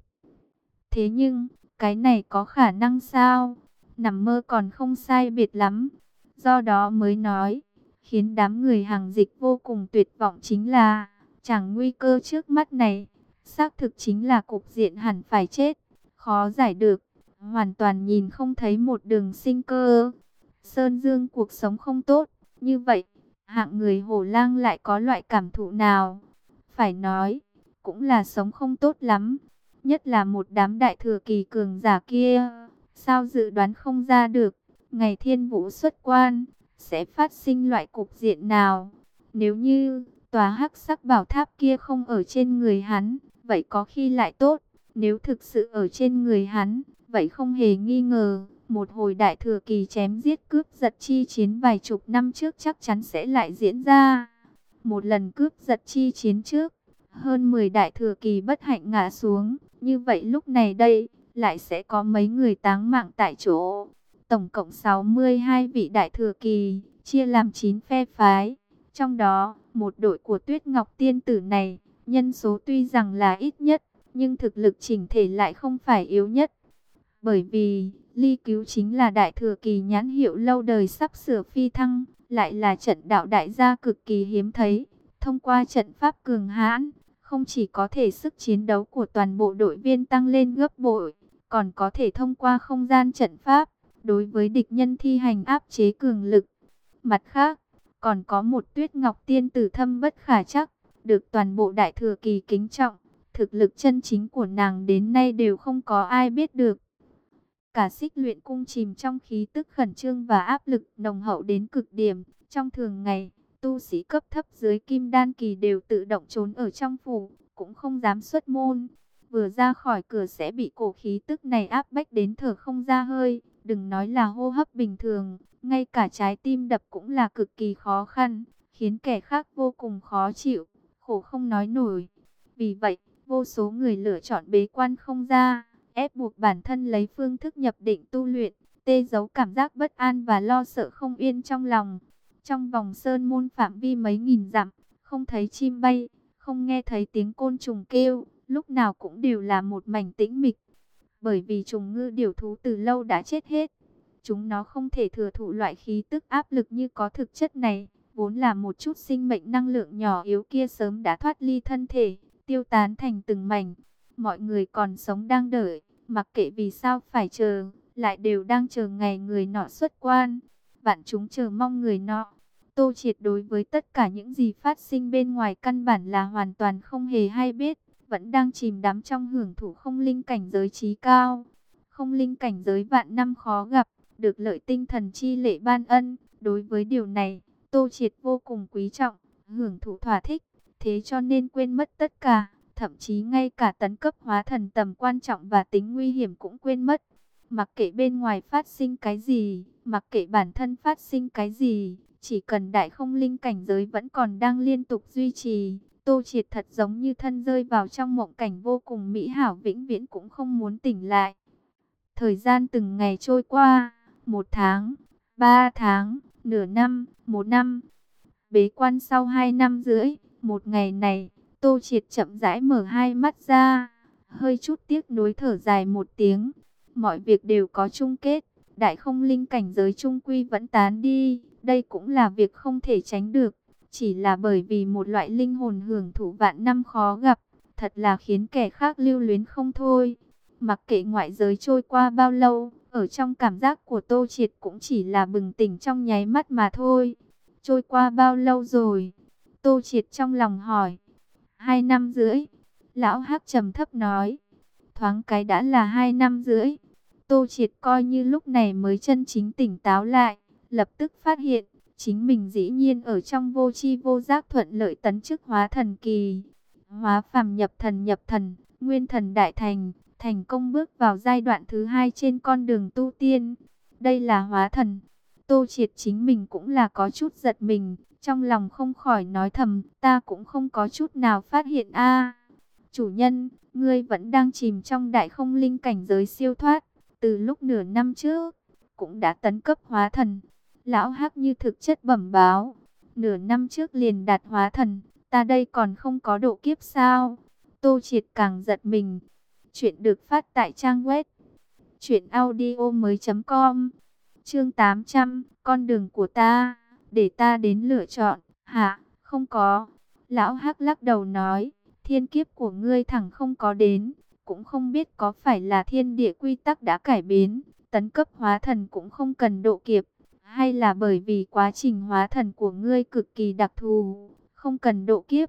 Thế nhưng, cái này có khả năng sao? Nằm mơ còn không sai biệt lắm. Do đó mới nói, khiến đám người hàng dịch vô cùng tuyệt vọng chính là, chẳng nguy cơ trước mắt này, xác thực chính là cục diện hẳn phải chết, khó giải được, hoàn toàn nhìn không thấy một đường sinh cơ. Sơn Dương cuộc sống không tốt, như vậy, hạng người hổ lang lại có loại cảm thụ nào? Phải nói, cũng là sống không tốt lắm, nhất là một đám đại thừa kỳ cường giả kia, sao dự đoán không ra được, ngày Thiên Vũ xuất quan, sẽ phát sinh loại cục diện nào? Nếu như, tòa hắc sắc bảo tháp kia không ở trên người hắn, vậy có khi lại tốt, nếu thực sự ở trên người hắn, vậy không hề nghi ngờ. Một hồi đại thừa kỳ chém giết cướp giật chi chiến vài chục năm trước chắc chắn sẽ lại diễn ra. Một lần cướp giật chi chiến trước, hơn mười đại thừa kỳ bất hạnh ngã xuống. Như vậy lúc này đây, lại sẽ có mấy người táng mạng tại chỗ. Tổng cộng sáu mươi hai vị đại thừa kỳ, chia làm chín phe phái. Trong đó, một đội của Tuyết Ngọc Tiên Tử này, nhân số tuy rằng là ít nhất, nhưng thực lực chỉnh thể lại không phải yếu nhất. Bởi vì, Ly Cứu chính là đại thừa kỳ nhãn hiệu lâu đời sắp sửa phi thăng, lại là trận đạo đại gia cực kỳ hiếm thấy, Thông qua trận pháp cường hãn, không chỉ có thể sức chiến đấu của toàn bộ đội viên tăng lên gấp bội, còn có thể thông qua không gian trận pháp, đối với địch nhân thi hành áp chế cường lực. Mặt khác, còn có một Tuyết Ngọc tiên tử thâm bất khả trắc, được toàn bộ Đại Thừa Kỳ kính trọng. Thực lực chân chính của nàng đến nay đều không có ai biết được. Cả Xích Luyện Cung chìm trong khí tức khẩn trương và áp lực nồng hậu đến cực điểm. Trong thường ngày, tu sĩ cấp thấp dưới Kim Đan Kỳ đều tự động trốn ở trong phủ, cũng không dám xuất môn. Vừa ra khỏi cửa sẽ bị cổ khí tức này áp bách đến thở không ra hơi. Đừng nói là hô hấp bình thường, ngay cả trái tim đập cũng là cực kỳ khó khăn, khiến kẻ khác vô cùng khó chịu, khổ không nói nổi. Vì vậy, vô số người lựa chọn bế quan không ra, ép buộc bản thân lấy phương thức nhập định tu luyện, tê giấu cảm giác bất an và lo sợ không yên trong lòng. Trong vòng sơn môn phạm vi mấy nghìn dặm, không thấy chim bay, không nghe thấy tiếng côn trùng kêu, lúc nào cũng đều là một mảnh tĩnh mịch. Bởi vì trùng ngư điểu thú từ lâu đã chết hết, chúng nó không thể thừa thụ loại khí tức áp lực như có thực chất này, vốn là một chút sinh mệnh năng lượng nhỏ yếu kia sớm đã thoát ly thân thể, tiêu tán thành từng mảnh. Mọi người còn sống đang đợi, mặc kệ vì sao phải chờ, lại đều đang chờ ngày người nọ xuất quan. Vạn chúng chờ mong người nọ. Tô Triệt đối với tất cả những gì phát sinh bên ngoài căn bản là hoàn toàn không hề hay biết, vẫn đang chìm đắm trong hưởng thụ không linh cảnh giới trí cao. Không linh cảnh giới vạn năm khó gặp, được lợi tinh thần chi lệ ban ân. Đối với điều này, Tô Triệt vô cùng quý trọng, hưởng thụ thỏa thích, thế cho nên quên mất tất cả. Thậm chí ngay cả tấn cấp hóa thần tầm quan trọng và tính nguy hiểm cũng quên mất. Mặc kệ bên ngoài phát sinh cái gì, mặc kệ bản thân phát sinh cái gì, chỉ cần đại không linh cảnh giới vẫn còn đang liên tục duy trì, Tô Triệt thật giống như thân rơi vào trong mộng cảnh vô cùng mỹ hảo, vĩnh viễn cũng không muốn tỉnh lại. Thời gian từng ngày trôi qua, một tháng, ba tháng, nửa năm, một năm. Bế quan sau hai năm rưỡi, một ngày này, Tô Triệt chậm rãi mở hai mắt ra, hơi chút tiếc nuối thở dài một tiếng. Mọi việc đều có chung kết, đại không linh cảnh giới trung quy vẫn tán đi, đây cũng là việc không thể tránh được. Chỉ là bởi vì một loại linh hồn hưởng thụ vạn năm khó gặp, thật là khiến kẻ khác lưu luyến không thôi. Mặc kệ ngoại giới trôi qua bao lâu, ở trong cảm giác của Tô Triệt cũng chỉ là bừng tỉnh trong nháy mắt mà thôi. Trôi qua bao lâu rồi? Tô Triệt trong lòng hỏi. Hai năm rưỡi. Lão Hắc trầm thấp nói. Thoáng cái đã là hai năm rưỡi. Tô Triệt coi như lúc này mới chân chính tỉnh táo lại. Lập tức phát hiện, chính mình dĩ nhiên ở trong vô tri vô giác thuận lợi tấn chức hóa thần kỳ. Hóa phàm nhập thần nhập thần, nguyên thần đại thành, thành công bước vào giai đoạn thứ hai trên con đường tu tiên. Đây là hóa thần. Tô Triệt chính mình cũng là có chút giật mình, trong lòng không khỏi nói thầm, ta cũng không có chút nào phát hiện a. Chủ nhân, ngươi vẫn đang chìm trong đại không linh cảnh giới siêu thoát, từ lúc nửa năm trước, cũng đã tấn cấp hóa thần. Lão Hắc như thực chất bẩm báo, nửa năm trước liền đạt hóa thần, ta đây còn không có độ kiếp sao? Tô Triệt càng giật mình. Chuyện được phát tại trang web truyện audio mới chấm com. Chương tám trăm, con đường của ta, để ta đến lựa chọn. Hả, không có. Lão Hắc lắc đầu nói, thiên kiếp của ngươi thẳng không có đến, cũng không biết có phải là thiên địa quy tắc đã cải biến, tấn cấp hóa thần cũng không cần độ kiếp, hay là bởi vì quá trình hóa thần của ngươi cực kỳ đặc thù, không cần độ kiếp.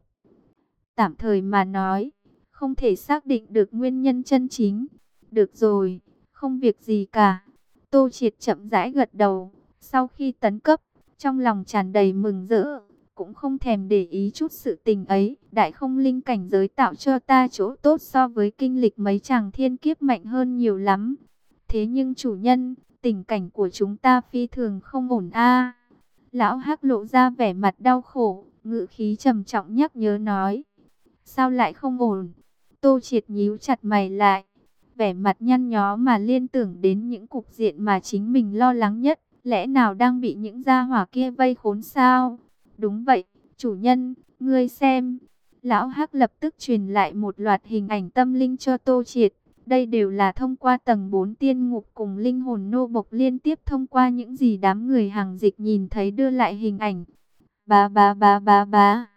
Tạm thời mà nói, không thể xác định được nguyên nhân chân chính. Được rồi, không việc gì cả. Tô Triệt chậm rãi gật đầu, sau khi tấn cấp, trong lòng tràn đầy mừng rỡ, cũng không thèm để ý chút sự tình ấy. Đại không linh cảnh giới tạo cho ta chỗ tốt so với kinh lịch mấy chàng thiên kiếp mạnh hơn nhiều lắm. Thế nhưng chủ nhân, tình cảnh của chúng ta phi thường không ổn a. Lão Hắc lộ ra vẻ mặt đau khổ, ngữ khí trầm trọng nhắc nhớ nói. Sao lại không ổn? Tô Triệt nhíu chặt mày lại, vẻ mặt nhăn nhó mà liên tưởng đến những cục diện mà chính mình lo lắng nhất. Lẽ nào đang bị những gia hỏa kia vây khốn sao? Đúng vậy, chủ nhân, ngươi xem. Lão Hắc lập tức truyền lại một loạt hình ảnh tâm linh cho Tô Triệt. Đây đều là thông qua tầng bốn tiên ngục cùng linh hồn nô bộc liên tiếp thông qua những gì đám người hàng dịch nhìn thấy đưa lại hình ảnh. Bá bá bá bá bá.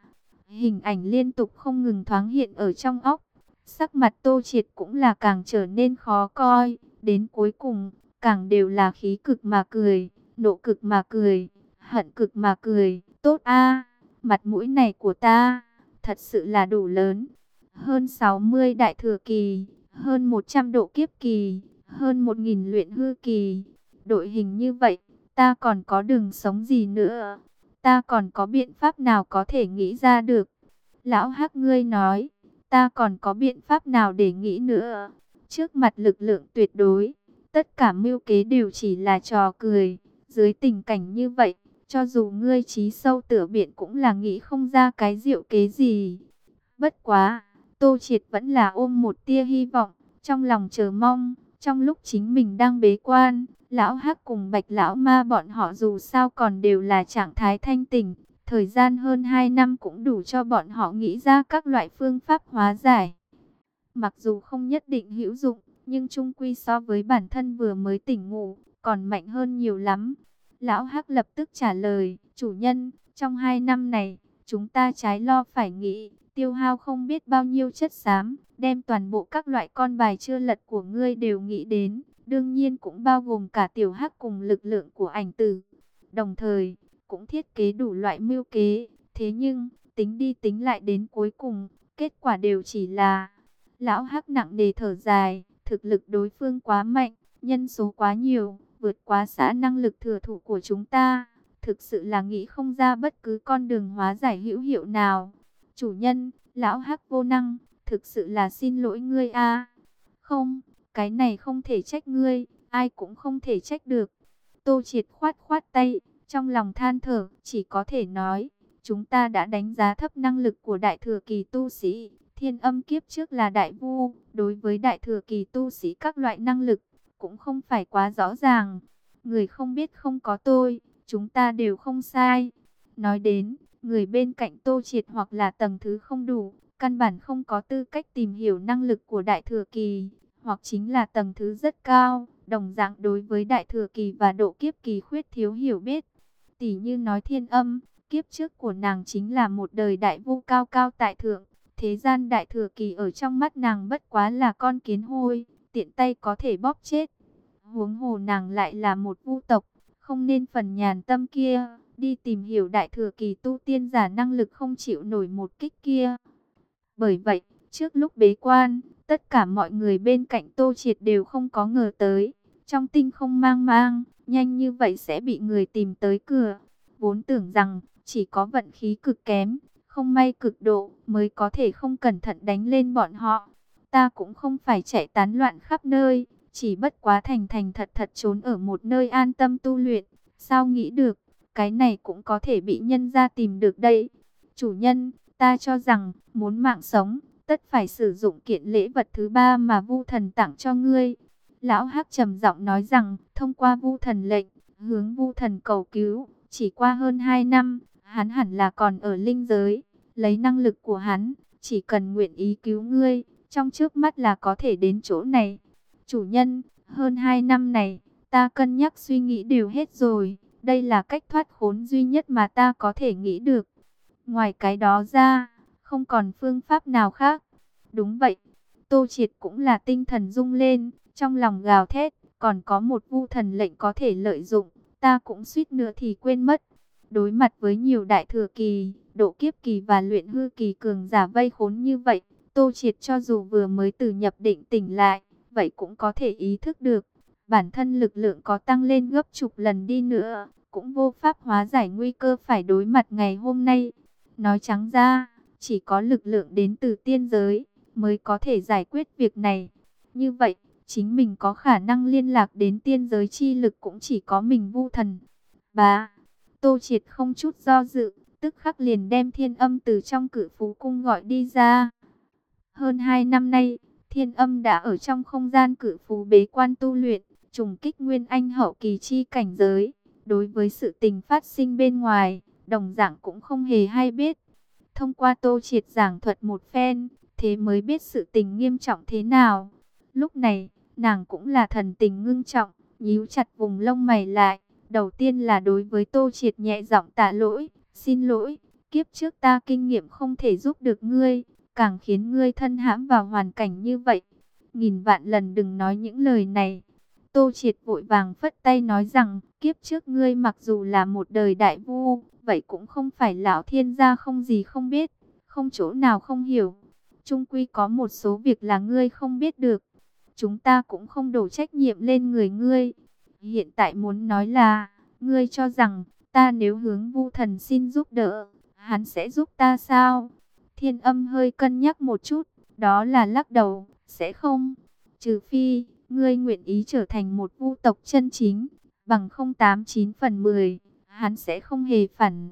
Hình ảnh liên tục không ngừng thoáng hiện ở trong óc. Sắc mặt Tô Triệt cũng là càng trở nên khó coi. Đến cuối cùng, càng đều là khí cực mà cười, nộ cực mà cười, hận cực mà cười. Tốt a, mặt mũi này của ta, thật sự là đủ lớn. Hơn sáu mươi đại thừa kỳ, hơn một trăm độ kiếp kỳ, hơn một nghìn luyện hư kỳ. Đội hình như vậy, ta còn có đường sống gì nữa? Ta còn có biện pháp nào có thể nghĩ ra được? Lão Hắc ngươi nói, ta còn có biện pháp nào để nghĩ nữa? Trước mặt lực lượng tuyệt đối, tất cả mưu kế đều chỉ là trò cười. Dưới tình cảnh như vậy, cho dù ngươi trí sâu tựa biển cũng là nghĩ không ra cái diệu kế gì. Bất quá, Tô Triệt vẫn là ôm một tia hy vọng, trong lòng chờ mong. Trong lúc chính mình đang bế quan, Lão Hắc cùng Bạch Lão Ma bọn họ dù sao còn đều là trạng thái thanh tỉnh. Thời gian hơn hai năm cũng đủ cho bọn họ nghĩ ra các loại phương pháp hóa giải. Mặc dù không nhất định hữu dụng, nhưng chung quy so với bản thân vừa mới tỉnh ngủ, còn mạnh hơn nhiều lắm. Lão Hắc lập tức trả lời, chủ nhân, trong hai năm này, chúng ta trái lo phải nghĩ, tiêu hao không biết bao nhiêu chất xám, đem toàn bộ các loại con bài chưa lật của ngươi đều nghĩ đến, đương nhiên cũng bao gồm cả tiểu Hắc cùng lực lượng của ảnh tử. Đồng thời, cũng thiết kế đủ loại mưu kế, thế nhưng, tính đi tính lại đến cuối cùng, kết quả đều chỉ là... Lão Hắc nặng nề thở dài, thực lực đối phương quá mạnh, nhân số quá nhiều, vượt quá xã năng lực thừa thủ của chúng ta. Thực sự là nghĩ không ra bất cứ con đường hóa giải hữu hiệu nào. Chủ nhân, Lão Hắc vô năng, thực sự là xin lỗi ngươi a. Không, cái này không thể trách ngươi, ai cũng không thể trách được. Tô Triệt khoát khoát tay, trong lòng than thở, chỉ có thể nói, chúng ta đã đánh giá thấp năng lực của đại thừa kỳ tu sĩ. Thiên Âm kiếp trước là đại vu, đối với đại thừa kỳ tu sĩ các loại năng lực cũng không phải quá rõ ràng. Người không biết không có tôi, chúng ta đều không sai. Nói đến, người bên cạnh Tô Triệt hoặc là tầng thứ không đủ, căn bản không có tư cách tìm hiểu năng lực của đại thừa kỳ, hoặc chính là tầng thứ rất cao, đồng dạng đối với đại thừa kỳ và độ kiếp kỳ khuyết thiếu hiểu biết. Tỷ như nói Thiên Âm, kiếp trước của nàng chính là một đời đại vu cao cao tại thượng. Thế gian đại thừa kỳ ở trong mắt nàng bất quá là con kiến hôi, tiện tay có thể bóp chết. Huống hồ nàng lại là một vu tộc, không nên phần nhàn tâm kia, đi tìm hiểu đại thừa kỳ tu tiên giả năng lực không chịu nổi một kích kia. Bởi vậy, trước lúc bế quan, tất cả mọi người bên cạnh Tô Triệt đều không có ngờ tới. Trong tinh không mang mang, nhanh như vậy sẽ bị người tìm tới cửa. Vốn tưởng rằng, chỉ có vận khí cực kém, không may cực độ mới có thể không cẩn thận đánh lên bọn họ. Ta cũng không phải chạy tán loạn khắp nơi, chỉ bất quá thành thành thật thật trốn ở một nơi an tâm tu luyện. Sao nghĩ được, cái này cũng có thể bị nhân ra tìm được đây. Chủ nhân, ta cho rằng, muốn mạng sống, tất phải sử dụng kiện lễ vật thứ ba mà Vu Thần tặng cho ngươi. Lão Hắc trầm giọng nói rằng, thông qua Vu Thần lệnh, hướng Vu Thần cầu cứu, chỉ qua hơn hai năm. Hắn hẳn là còn ở linh giới, lấy năng lực của hắn, chỉ cần nguyện ý cứu ngươi, trong trước mắt là có thể đến chỗ này. Chủ nhân, hơn hai năm này, ta cân nhắc suy nghĩ đều hết rồi, đây là cách thoát khốn duy nhất mà ta có thể nghĩ được. Ngoài cái đó ra, không còn phương pháp nào khác. Đúng vậy, Tô Triệt cũng là tinh thần rung lên, trong lòng gào thét, còn có một Vu Thần lệnh có thể lợi dụng, ta cũng suýt nữa thì quên mất. Đối mặt với nhiều đại thừa kỳ, độ kiếp kỳ và luyện hư kỳ cường giả vây khốn như vậy, Tô Triệt cho dù vừa mới từ nhập định tỉnh lại, vậy cũng có thể ý thức được. Bản thân lực lượng có tăng lên gấp chục lần đi nữa, cũng vô pháp hóa giải nguy cơ phải đối mặt ngày hôm nay. Nói trắng ra, chỉ có lực lượng đến từ tiên giới, mới có thể giải quyết việc này. Như vậy, chính mình có khả năng liên lạc đến tiên giới chi lực cũng chỉ có mình Vu Thần. Bá... Tô Triệt không chút do dự, tức khắc liền đem Thiên Âm từ trong Cự Phú Cung gọi đi ra. Hơn hai năm nay, Thiên Âm đã ở trong không gian Cự Phú bế quan tu luyện, trùng kích nguyên anh hậu kỳ chi cảnh giới. Đối với sự tình phát sinh bên ngoài, đồng dạng cũng không hề hay biết. Thông qua Tô Triệt giảng thuật một phen, thế mới biết sự tình nghiêm trọng thế nào. Lúc này, nàng cũng là thần tình ngưng trọng, nhíu chặt vùng lông mày lại. Đầu tiên là đối với Tô Triệt nhẹ giọng tạ lỗi, xin lỗi, kiếp trước ta kinh nghiệm không thể giúp được ngươi, càng khiến ngươi thân hãm vào hoàn cảnh như vậy. Nghìn vạn lần đừng nói những lời này. Tô Triệt vội vàng phất tay nói rằng, kiếp trước ngươi mặc dù là một đời đại vu, vậy cũng không phải lão thiên gia không gì không biết, không chỗ nào không hiểu. Chung quy có một số việc là ngươi không biết được. Chúng ta cũng không đổ trách nhiệm lên người ngươi. Hiện tại muốn nói là, ngươi cho rằng, ta nếu hướng Vu Thần xin giúp đỡ, hắn sẽ giúp ta sao? Thiên Âm hơi cân nhắc một chút, đó là lắc đầu, sẽ không. Trừ phi, ngươi nguyện ý trở thành một vu tộc chân chính, bằng không tám chín phần mười, hắn sẽ không hề phản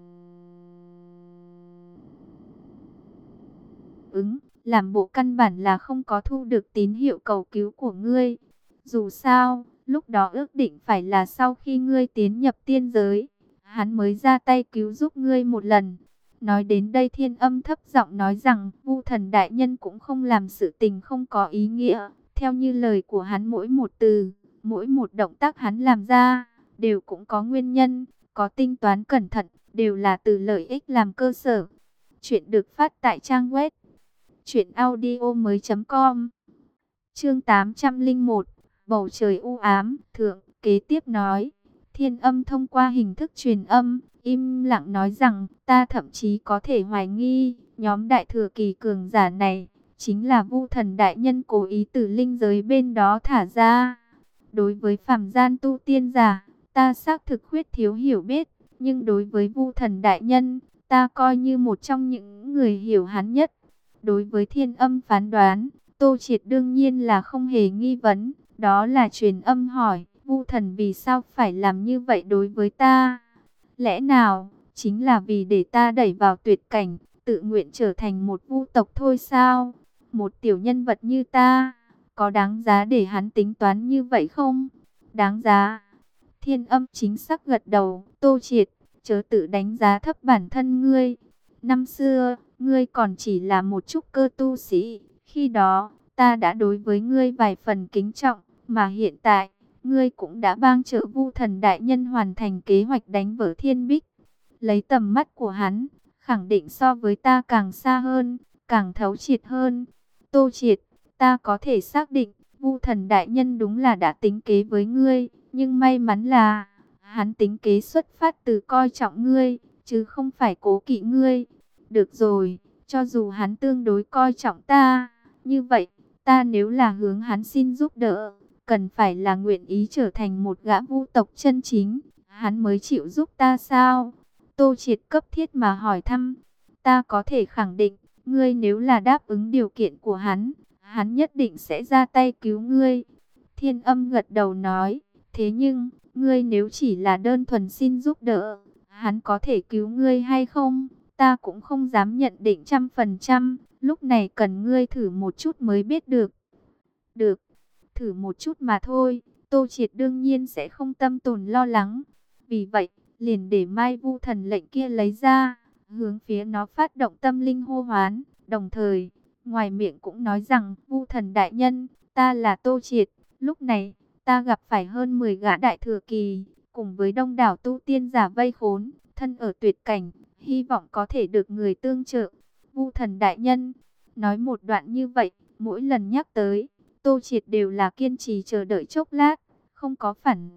ứng, làm bộ căn bản là không có thu được tín hiệu cầu cứu của ngươi. Dù sao, lúc đó ước định phải là sau khi ngươi tiến nhập tiên giới, hắn mới ra tay cứu giúp ngươi một lần. Nói đến đây Thiên Âm thấp giọng nói rằng, Vu Thần đại nhân cũng không làm sự tình không có ý nghĩa. Theo như lời của hắn, mỗi một từ, mỗi một động tác hắn làm ra, đều cũng có nguyên nhân, có tính toán cẩn thận, đều là từ lợi ích làm cơ sở. Chuyện được phát tại trang web truyện audio mới chấm com. Chương tám trăm lẻ một, bầu trời u ám, thượng, kế tiếp nói. Thiên Âm thông qua hình thức truyền âm, im lặng nói rằng, ta thậm chí có thể hoài nghi, nhóm đại thừa kỳ cường giả này, chính là Vu Thần đại nhân cố ý từ linh giới bên đó thả ra. Đối với phàm gian tu tiên giả, ta xác thực khuyết thiếu hiểu biết, nhưng đối với Vu Thần đại nhân, ta coi như một trong những người hiểu hắn nhất. Đối với Thiên Âm phán đoán, Tô Triệt đương nhiên là không hề nghi vấn, đó là truyền âm hỏi, Vu Thần vì sao phải làm như vậy đối với ta? Lẽ nào, chính là vì để ta đẩy vào tuyệt cảnh, tự nguyện trở thành một vu tộc thôi sao? Một tiểu nhân vật như ta, có đáng giá để hắn tính toán như vậy không? Đáng giá. Thiên Âm chính xác gật đầu, Tô Triệt, chớ tự đánh giá thấp bản thân ngươi. Năm xưa, ngươi còn chỉ là một trúc cơ tu sĩ, khi đó, ta đã đối với ngươi vài phần kính trọng, mà hiện tại, ngươi cũng đã bang trợ Vu Thần đại nhân hoàn thành kế hoạch đánh vỡ Thiên Bích. Lấy tầm mắt của hắn, khẳng định so với ta càng xa hơn, càng thấu triệt hơn. Tô Triệt, ta có thể xác định, Vu Thần đại nhân đúng là đã tính kế với ngươi, nhưng may mắn là, hắn tính kế xuất phát từ coi trọng ngươi, chứ không phải cố kỵ ngươi. Được rồi, cho dù hắn tương đối coi trọng ta, như vậy, ta nếu là hướng hắn xin giúp đỡ, cần phải là nguyện ý trở thành một gã vu tộc chân chính, hắn mới chịu giúp ta sao? Tô Triệt cấp thiết mà hỏi thăm. Ta có thể khẳng định, ngươi nếu là đáp ứng điều kiện của hắn, hắn nhất định sẽ ra tay cứu ngươi. Thiên Âm gật đầu nói, thế nhưng, ngươi nếu chỉ là đơn thuần xin giúp đỡ, hắn có thể cứu ngươi hay không? Ta cũng không dám nhận định trăm phần trăm, lúc này cần ngươi thử một chút mới biết được. Được, thử một chút mà thôi, Tô Triệt đương nhiên sẽ không tâm tồn lo lắng. Vì vậy, liền để Mai Vu Thần lệnh kia lấy ra, hướng phía nó phát động tâm linh hô hoán, đồng thời, ngoài miệng cũng nói rằng, Vu Thần đại nhân, ta là Tô Triệt, lúc này, ta gặp phải hơn mười gã đại thừa kỳ, cùng với đông đảo tu tiên giả vây khốn, thân ở tuyệt cảnh, hy vọng có thể được người tương trợ. Vu Thần đại nhân, nói một đoạn như vậy, mỗi lần nhắc tới, Tô Triệt đều là kiên trì chờ đợi chốc lát, không có phản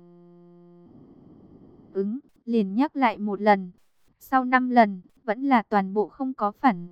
ứng, liền nhắc lại một lần. Sau năm lần, vẫn là toàn bộ không có phản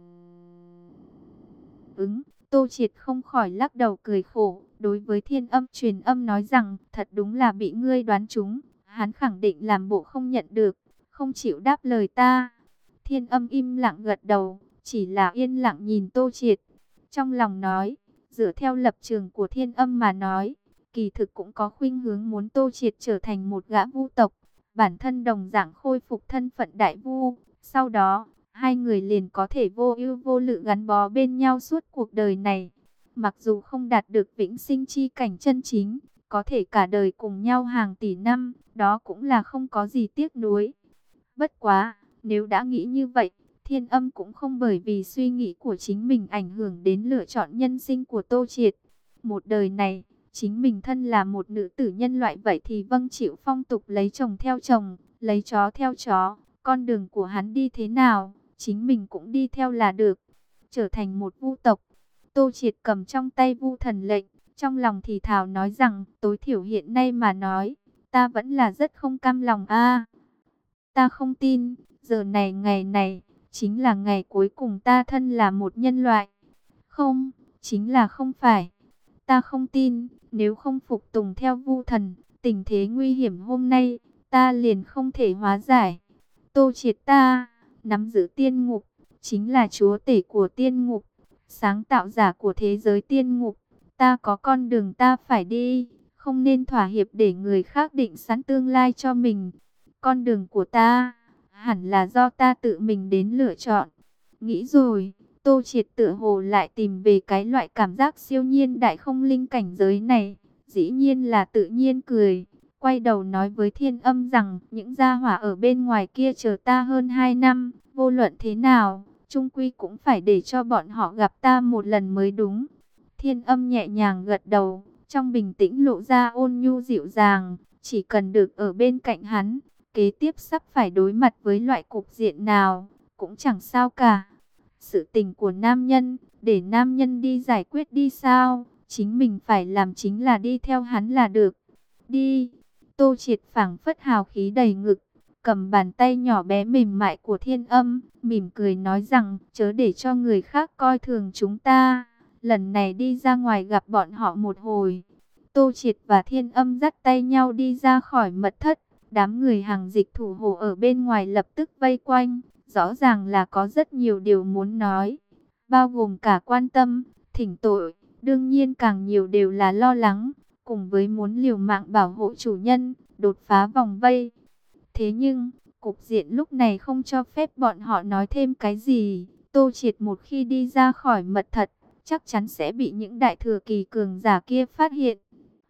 ứng. Tô Triệt không khỏi lắc đầu cười khổ, đối với Thiên Âm truyền âm nói rằng, thật đúng là bị ngươi đoán trúng, hắn khẳng định làm bộ không nhận được, không chịu đáp lời ta. Thiên Âm im lặng gật đầu, chỉ là yên lặng nhìn Tô Triệt. Trong lòng nói, dựa theo lập trường của Thiên Âm mà nói, kỳ thực cũng có khuynh hướng muốn Tô Triệt trở thành một gã vu tộc, bản thân đồng dạng khôi phục thân phận đại vu. Sau đó, hai người liền có thể vô ưu vô lự gắn bó bên nhau suốt cuộc đời này. Mặc dù không đạt được vĩnh sinh chi cảnh chân chính, có thể cả đời cùng nhau hàng tỷ năm, đó cũng là không có gì tiếc nuối. Bất quá, nếu đã nghĩ như vậy, Thiên Âm cũng không bởi vì suy nghĩ của chính mình ảnh hưởng đến lựa chọn nhân sinh của Tô Triệt. Một đời này, chính mình thân là một nữ tử nhân loại vậy thì vâng chịu phong tục lấy chồng theo chồng, lấy chó theo chó. Con đường của hắn đi thế nào, chính mình cũng đi theo là được, trở thành một vu tộc. Tô Triệt cầm trong tay vu thần lệnh, trong lòng thì thào nói rằng, tối thiểu hiện nay mà nói, ta vẫn là rất không cam lòng a. Ta không tin, giờ này ngày này, chính là ngày cuối cùng ta thân là một nhân loại. Không, chính là không phải. Ta không tin, nếu không phục tùng theo vu thần, tình thế nguy hiểm hôm nay, ta liền không thể hóa giải. Tô Triệt ta, nắm giữ tiên ngục, chính là chúa tể của tiên ngục, sáng tạo giả của thế giới tiên ngục. Ta có con đường ta phải đi, không nên thỏa hiệp để người khác định sẵn tương lai cho mình. Con đường của ta, hẳn là do ta tự mình đến lựa chọn. Nghĩ rồi, Tô Triệt tựa hồ lại tìm về cái loại cảm giác siêu nhiên đại không linh cảnh giới này. Dĩ nhiên là tự nhiên cười, quay đầu nói với Thiên Âm rằng, những gia hỏa ở bên ngoài kia chờ ta hơn hai năm, vô luận thế nào, chung quy cũng phải để cho bọn họ gặp ta một lần mới đúng. Thiên Âm nhẹ nhàng gật đầu, trong bình tĩnh lộ ra ôn nhu dịu dàng, chỉ cần được ở bên cạnh hắn, kế tiếp sắp phải đối mặt với loại cục diện nào, cũng chẳng sao cả. Sự tình của nam nhân, để nam nhân đi giải quyết đi sao, chính mình phải làm chính là đi theo hắn là được. Đi, Tô Triệt phảng phất hào khí đầy ngực, cầm bàn tay nhỏ bé mềm mại của Thiên Âm, mỉm cười nói rằng, chớ để cho người khác coi thường chúng ta. Lần này đi ra ngoài gặp bọn họ một hồi. Tô Triệt và Thiên Âm dắt tay nhau đi ra khỏi mật thất. Đám người hàng dịch thủ hộ ở bên ngoài lập tức vây quanh. Rõ ràng là có rất nhiều điều muốn nói, bao gồm cả quan tâm, thỉnh tội. Đương nhiên càng nhiều đều là lo lắng, cùng với muốn liều mạng bảo hộ chủ nhân, đột phá vòng vây. Thế nhưng, cục diện lúc này không cho phép bọn họ nói thêm cái gì. Tô Triệt một khi đi ra khỏi mật thất, chắc chắn sẽ bị những đại thừa kỳ cường giả kia phát hiện.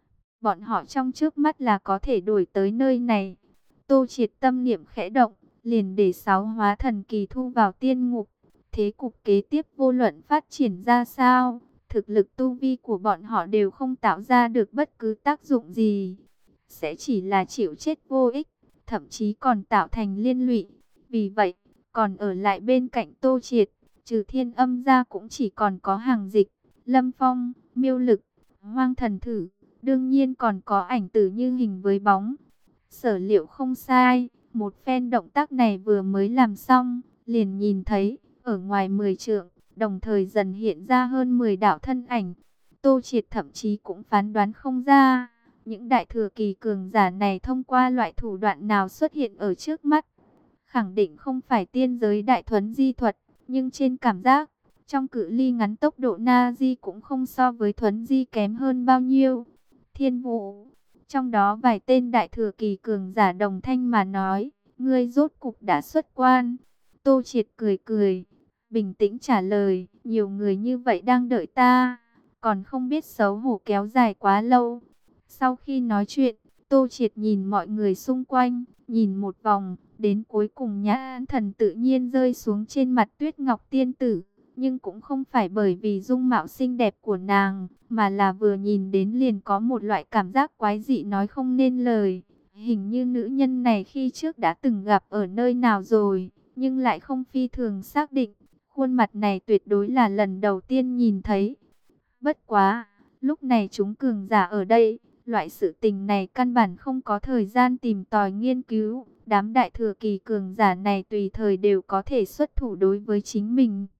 Bọn họ trong trước mắt là có thể đuổi tới nơi này. Tô Triệt tâm niệm khẽ động, liền để sáu hóa thần kỳ thu vào tiên ngục. Thế cục kế tiếp vô luận phát triển ra sao, thực lực tu vi của bọn họ đều không tạo ra được bất cứ tác dụng gì. Sẽ chỉ là chịu chết vô ích, thậm chí còn tạo thành liên lụy. Vì vậy, còn ở lại bên cạnh Tô Triệt, trừ Thiên Âm ra cũng chỉ còn có Hàng Dịch, Lâm Phong, Miêu Lực, Hoang Thần Thử. Đương nhiên còn có Ảnh Tử như hình với bóng. Sở liệu không sai, một phen động tác này vừa mới làm xong, liền nhìn thấy, ở ngoài mười trượng, đồng thời dần hiện ra hơn mười đạo thân ảnh. Tô Triệt thậm chí cũng phán đoán không ra, những đại thừa kỳ cường giả này thông qua loại thủ đoạn nào xuất hiện ở trước mắt. Khẳng định không phải tiên giới đại thuấn di thuật, nhưng trên cảm giác, trong cự ly ngắn tốc độ na di cũng không so với thuấn di kém hơn bao nhiêu. Thiên Vũ, trong đó vài tên đại thừa kỳ cường giả đồng thanh mà nói, ngươi rốt cục đã xuất quan. Tô Triệt cười cười, bình tĩnh trả lời, nhiều người như vậy đang đợi ta, còn không biết xấu hổ kéo dài quá lâu. Sau khi nói chuyện, Tô Triệt nhìn mọi người xung quanh, nhìn một vòng, đến cuối cùng nhãn thần tự nhiên rơi xuống trên mặt Tuyết Ngọc tiên tử. Nhưng cũng không phải bởi vì dung mạo xinh đẹp của nàng, mà là vừa nhìn đến liền có một loại cảm giác quái dị nói không nên lời. Hình như nữ nhân này khi trước đã từng gặp ở nơi nào rồi, nhưng lại không phi thường xác định. Khuôn mặt này tuyệt đối là lần đầu tiên nhìn thấy. Bất quá, lúc này chúng cường giả ở đây, loại sự tình này căn bản không có thời gian tìm tòi nghiên cứu. Đám đại thừa kỳ cường giả này tùy thời đều có thể xuất thủ đối với chính mình.